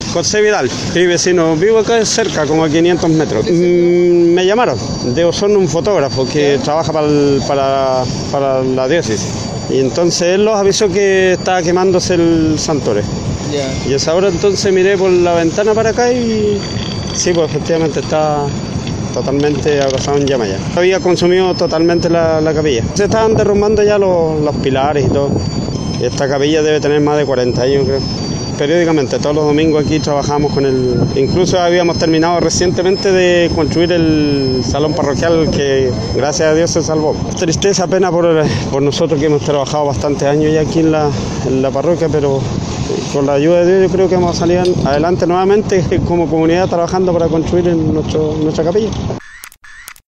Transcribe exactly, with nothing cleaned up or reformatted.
José Vidal, soy vecino, vivo acá cerca, como a quinientos metros. Mm, me llamaron de Osorno, un fotógrafo que ¿Qué? trabaja para, el, para, para la diócesis. Y entonces él los avisó que estaba quemándose el Santore. Yeah. Y a esa hora entonces miré por la ventana para acá y sí, pues efectivamente está totalmente abrazado en llama ya. Había consumido totalmente la, la capilla. Se estaban derrumbando ya los, los pilares y todo. Y esta capilla debe tener más de cuarenta años, creo. Periódicamente, todos los domingos aquí trabajamos con el... Incluso habíamos terminado recientemente de construir el salón parroquial que, gracias a Dios, se salvó. Tristeza, pena por, por nosotros que hemos trabajado bastantes años ya aquí en la, en la parroquia, pero con la ayuda de Dios yo creo que vamos a salir adelante nuevamente como comunidad trabajando para construir en nuestro, nuestra capilla.